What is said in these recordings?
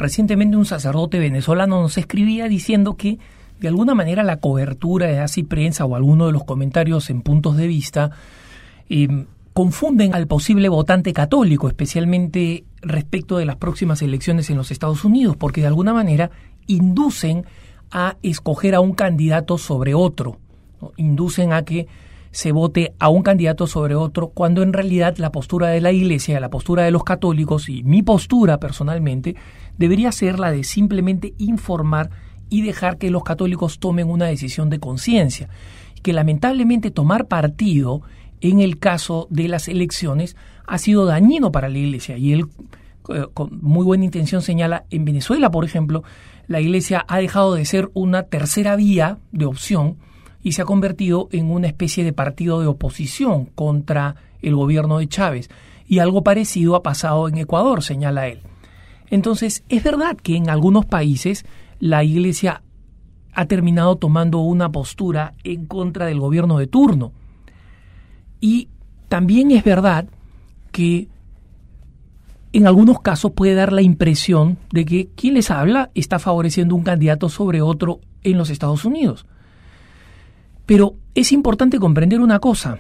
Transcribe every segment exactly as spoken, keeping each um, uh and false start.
recientemente un sacerdote venezolano nos escribía diciendo que de alguna manera la cobertura de Así Prensa o alguno de los comentarios en Puntos de Vista eh, confunden al posible votante católico, especialmente respecto de las próximas elecciones en los Estados Unidos, porque de alguna manera inducen a escoger a un candidato sobre otro, ¿no? Inducen a que se vote a un candidato sobre otro, cuando en realidad la postura de la Iglesia, la postura de los católicos y mi postura personalmente debería ser la de simplemente informar y dejar que los católicos tomen una decisión de conciencia. Que lamentablemente tomar partido en el caso de las elecciones ha sido dañino para la Iglesia. Y él, eh, con muy buena intención, señala, en Venezuela, por ejemplo, la Iglesia ha dejado de ser una tercera vía de opción y se ha convertido en una especie de partido de oposición contra el gobierno de Chávez. Y algo parecido ha pasado en Ecuador, señala él. Entonces, es verdad que en algunos países la Iglesia ha terminado tomando una postura en contra del gobierno de turno. Y también es verdad que en algunos casos puede dar la impresión de que quien les habla está favoreciendo un candidato sobre otro en los Estados Unidos. Pero es importante comprender una cosa.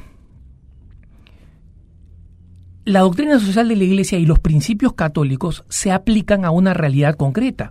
La doctrina social de la Iglesia y los principios católicos se aplican a una realidad concreta.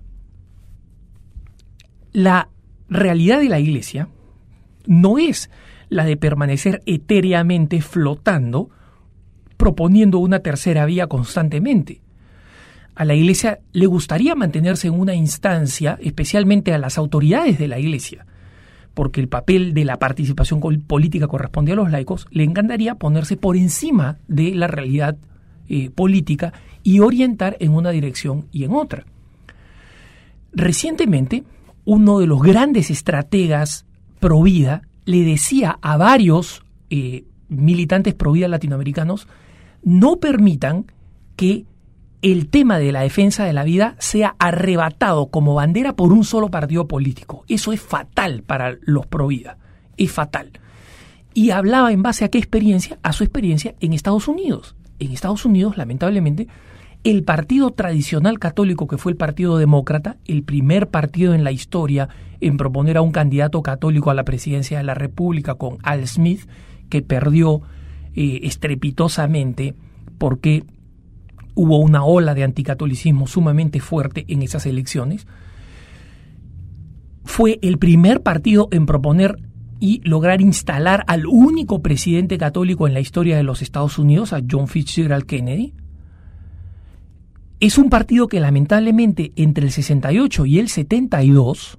La realidad de la Iglesia no es la de permanecer etéreamente flotando, proponiendo una tercera vía constantemente. A la Iglesia le gustaría mantenerse en una instancia, especialmente a las autoridades de la Iglesia, porque el papel de la participación política corresponde a los laicos, le encantaría ponerse por encima de la realidad eh, política y orientar en una dirección y en otra. Recientemente, uno de los grandes estrategas pro vida le decía a varios eh, militantes pro vida latinoamericanos: no permitan que el tema de la defensa de la vida sea arrebatado como bandera por un solo partido político. Eso es fatal para los pro vida, es fatal. Y hablaba en base a qué experiencia, a su experiencia en Estados Unidos. En Estados Unidos, lamentablemente, el partido tradicional católico, que fue el Partido Demócrata, el primer partido en la historia en proponer a un candidato católico a la presidencia de la República con Al Smith, que perdió eh, estrepitosamente porque hubo una ola de anticatolicismo sumamente fuerte en esas elecciones, fue el primer partido en proponer y lograr instalar al único presidente católico en la historia de los Estados Unidos, a John Fitzgerald Kennedy. Es un partido que lamentablemente entre el sesenta y ocho y el setenta y dos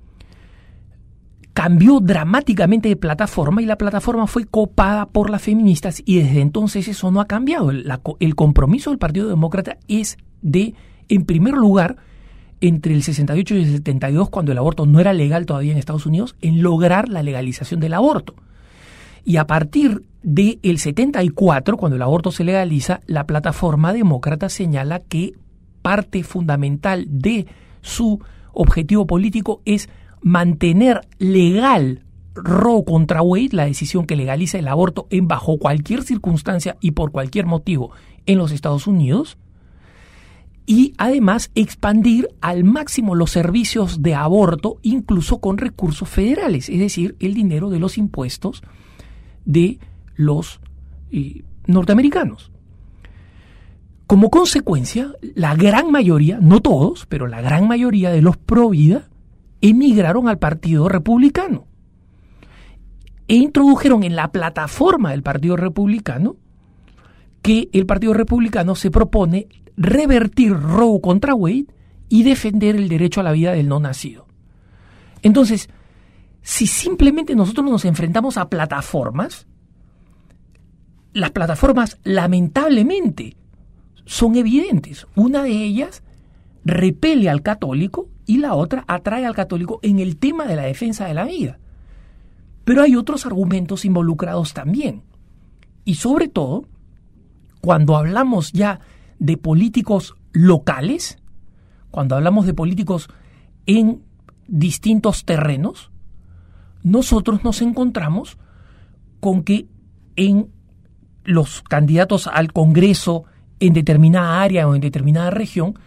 cambió dramáticamente de plataforma, y la plataforma fue copada por las feministas, y desde entonces eso no ha cambiado. El, la, el compromiso del Partido Demócrata es de, en primer lugar, entre el sesenta y ocho y el setenta y dos, cuando el aborto no era legal todavía en Estados Unidos, en lograr la legalización del aborto. Y a partir del setenta y cuatro, cuando el aborto se legaliza, la plataforma demócrata señala que parte fundamental de su objetivo político es mantener legal Roe contra Wade, la decisión que legaliza el aborto en bajo cualquier circunstancia y por cualquier motivo en los Estados Unidos, y además expandir al máximo los servicios de aborto, incluso con recursos federales, es decir, el dinero de los impuestos de los eh, norteamericanos. Como consecuencia, la gran mayoría, no todos, pero la gran mayoría de los pro vida emigraron al Partido Republicano e introdujeron en la plataforma del Partido Republicano que el Partido Republicano se propone revertir Roe contra Wade y defender el derecho a la vida del no nacido. Entonces, si simplemente nosotros nos enfrentamos a plataformas, las plataformas lamentablemente son evidentes. Una de ellas repele al católico y la otra atrae al católico en el tema de la defensa de la vida. Pero hay otros argumentos involucrados también. Y sobre todo, cuando hablamos ya de políticos locales, cuando hablamos de políticos en distintos terrenos, nosotros nos encontramos con que en los candidatos al Congreso en determinada área o en determinada región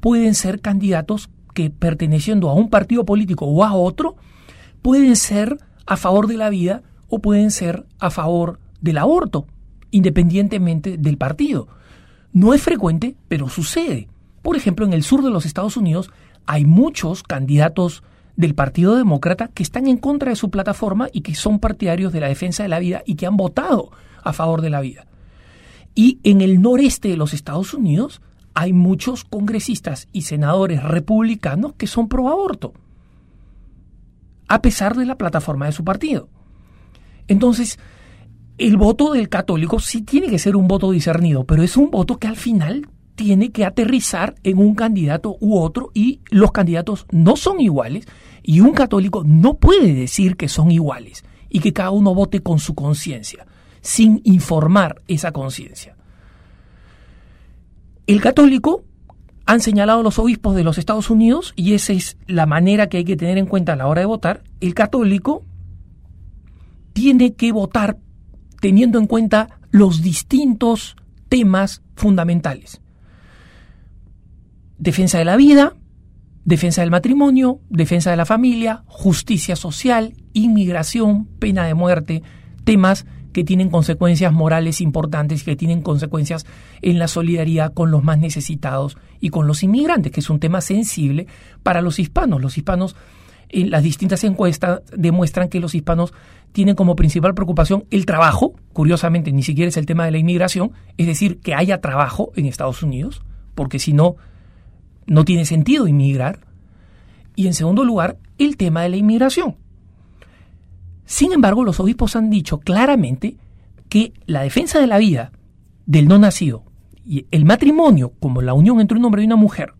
pueden ser candidatos que, perteneciendo a un partido político o a otro, pueden ser a favor de la vida o pueden ser a favor del aborto, independientemente del partido. No es frecuente, pero sucede. Por ejemplo, en el sur de los Estados Unidos hay muchos candidatos del Partido Demócrata que están en contra de su plataforma y que son partidarios de la defensa de la vida y que han votado a favor de la vida. Y en el noreste de los Estados Unidos hay muchos congresistas y senadores republicanos que son pro aborto, a pesar de la plataforma de su partido. Entonces, el voto del católico sí tiene que ser un voto discernido, pero es un voto que al final tiene que aterrizar en un candidato u otro, y los candidatos no son iguales, y un católico no puede decir que son iguales y que cada uno vote con su conciencia, sin informar esa conciencia. El católico, han señalado los obispos de los Estados Unidos, y esa es la manera que hay que tener en cuenta a la hora de votar, el católico tiene que votar teniendo en cuenta los distintos temas fundamentales: defensa de la vida, defensa del matrimonio, defensa de la familia, justicia social, inmigración, pena de muerte, temas que tienen consecuencias morales importantes, que tienen consecuencias en la solidaridad con los más necesitados y con los inmigrantes, que es un tema sensible para los hispanos. Los hispanos, en las distintas encuestas, demuestran que los hispanos tienen como principal preocupación el trabajo. Curiosamente, ni siquiera es el tema de la inmigración, es decir, que haya trabajo en Estados Unidos, porque si no, no tiene sentido inmigrar. Y en segundo lugar, el tema de la inmigración. Sin embargo, los obispos han dicho claramente que la defensa de la vida del no nacido y el matrimonio como la unión entre un hombre y una mujer,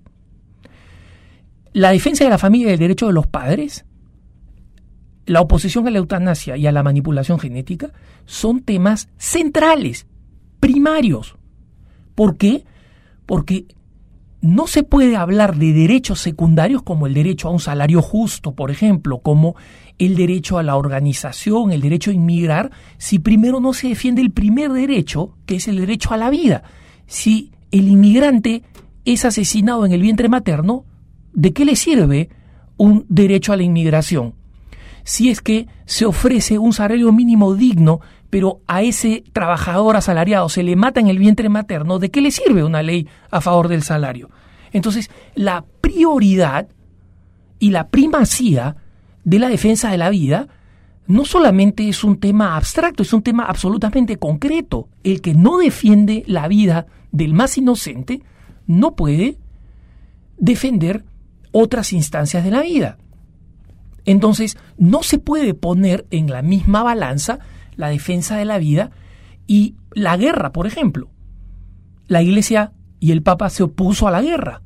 la defensa de la familia y el derecho de los padres, la oposición a la eutanasia y a la manipulación genética son temas centrales, primarios. ¿Por qué? Porque no se puede hablar de derechos secundarios como el derecho a un salario justo, por ejemplo, como el derecho a la organización, el derecho a inmigrar, si primero no se defiende el primer derecho, que es el derecho a la vida. Si el inmigrante es asesinado en el vientre materno, ¿de qué le sirve un derecho a la inmigración? Si es que se ofrece un salario mínimo digno, pero a ese trabajador asalariado se le mata en el vientre materno, ¿de qué le sirve una ley a favor del salario? Entonces, la prioridad y la primacía de la defensa de la vida no solamente es un tema abstracto, es un tema absolutamente concreto. El que no defiende la vida del más inocente no puede defender otras instancias de la vida. Entonces, no se puede poner en la misma balanza la defensa de la vida y la guerra, por ejemplo. La Iglesia y el Papa se opuso a la guerra.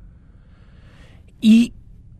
Y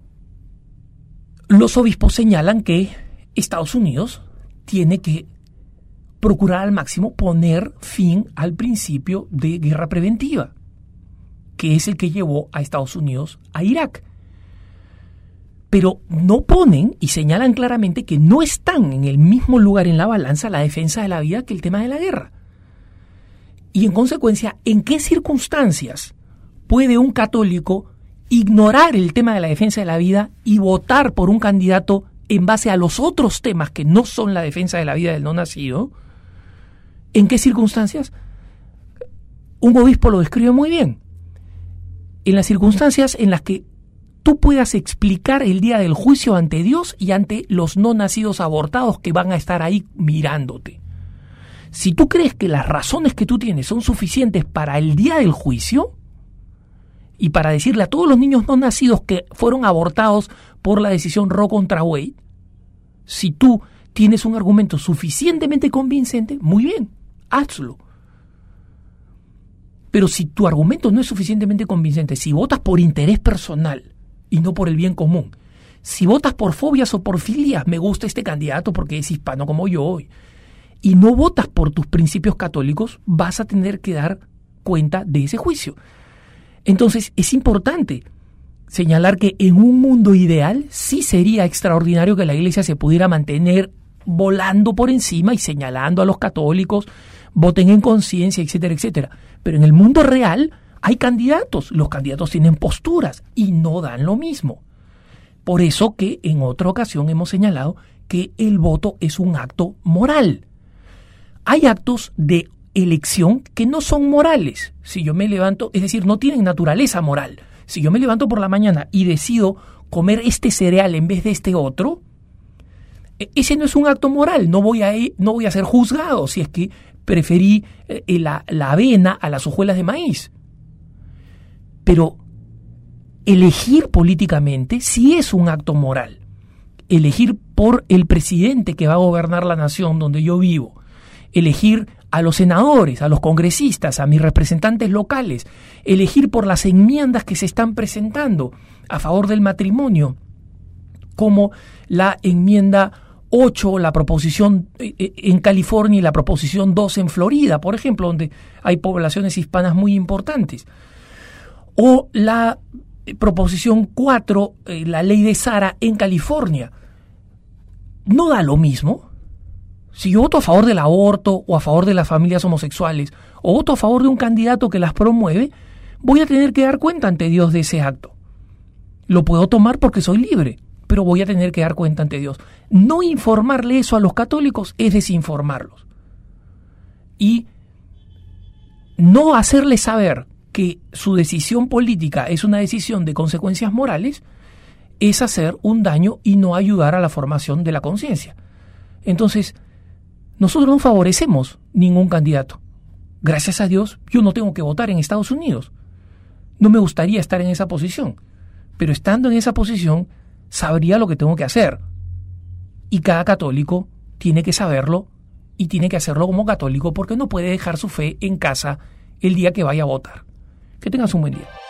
los obispos señalan que Estados Unidos tiene que procurar al máximo poner fin al principio de guerra preventiva, que es el que llevó a Estados Unidos a Irak. Pero no ponen y señalan claramente que no están en el mismo lugar en la balanza la defensa de la vida que el tema de la guerra. Y en consecuencia, ¿en qué circunstancias puede un católico ignorar el tema de la defensa de la vida y votar por un candidato en base a los otros temas que no son la defensa de la vida del no nacido? ¿En qué circunstancias? Un obispo lo describe muy bien. En las circunstancias en las que tú puedas explicar el día del juicio ante Dios y ante los no nacidos abortados que van a estar ahí mirándote. Si tú crees que las razones que tú tienes son suficientes para el día del juicio y para decirle a todos los niños no nacidos que fueron abortados por la decisión Roe contra Wade, si tú tienes un argumento suficientemente convincente, muy bien, hazlo. Pero si tu argumento no es suficientemente convincente, si votas por interés personal y no por el bien común, si votas por fobias o por filias, me gusta este candidato porque es hispano como yo, y no votas por tus principios católicos, vas a tener que dar cuenta de ese juicio. Entonces, es importante señalar que en un mundo ideal sí sería extraordinario que la Iglesia se pudiera mantener volando por encima y señalando a los católicos, voten en conciencia, etcétera, etcétera. Pero en el mundo real Hay candidatos, los candidatos tienen posturas y no dan lo mismo. Por eso que en otra ocasión hemos señalado que el voto es un acto moral. Hay actos de elección que no son morales. Si yo me levanto, es decir, no tienen naturaleza moral. Si yo me levanto por la mañana y decido comer este cereal en vez de este otro, ese no es un acto moral. No voy a, no voy a ser juzgado si es que preferí eh, la, la avena a las hojuelas de maíz. Pero elegir políticamente sí es un acto moral. Elegir por el presidente que va a gobernar la nación donde yo vivo, elegir a los senadores, a los congresistas, a mis representantes locales, elegir por las enmiendas que se están presentando a favor del matrimonio, como la enmienda ocho, la proposición en California y la proposición dos en Florida, por ejemplo, donde hay poblaciones hispanas muy importantes, o la proposición cuatro, eh, la ley de Sara en California. No da lo mismo. Si yo voto a favor del aborto o a favor de las familias homosexuales o voto a favor de un candidato que las promueve, voy a tener que dar cuenta ante Dios de ese acto. Lo puedo tomar porque soy libre, pero voy a tener que dar cuenta ante Dios. No informarle eso a los católicos es desinformarlos. Y no hacerles saber que su decisión política es una decisión de consecuencias morales es hacer un daño y no ayudar a la formación de la conciencia. Entonces, nosotros no favorecemos ningún candidato. Gracias a Dios, yo no tengo que votar en Estados Unidos. No me gustaría estar en esa posición, pero estando en esa posición, sabría lo que tengo que hacer. Y cada católico tiene que saberlo y tiene que hacerlo como católico porque no puede dejar su fe en casa el día que vaya a votar. Que tengas un buen día.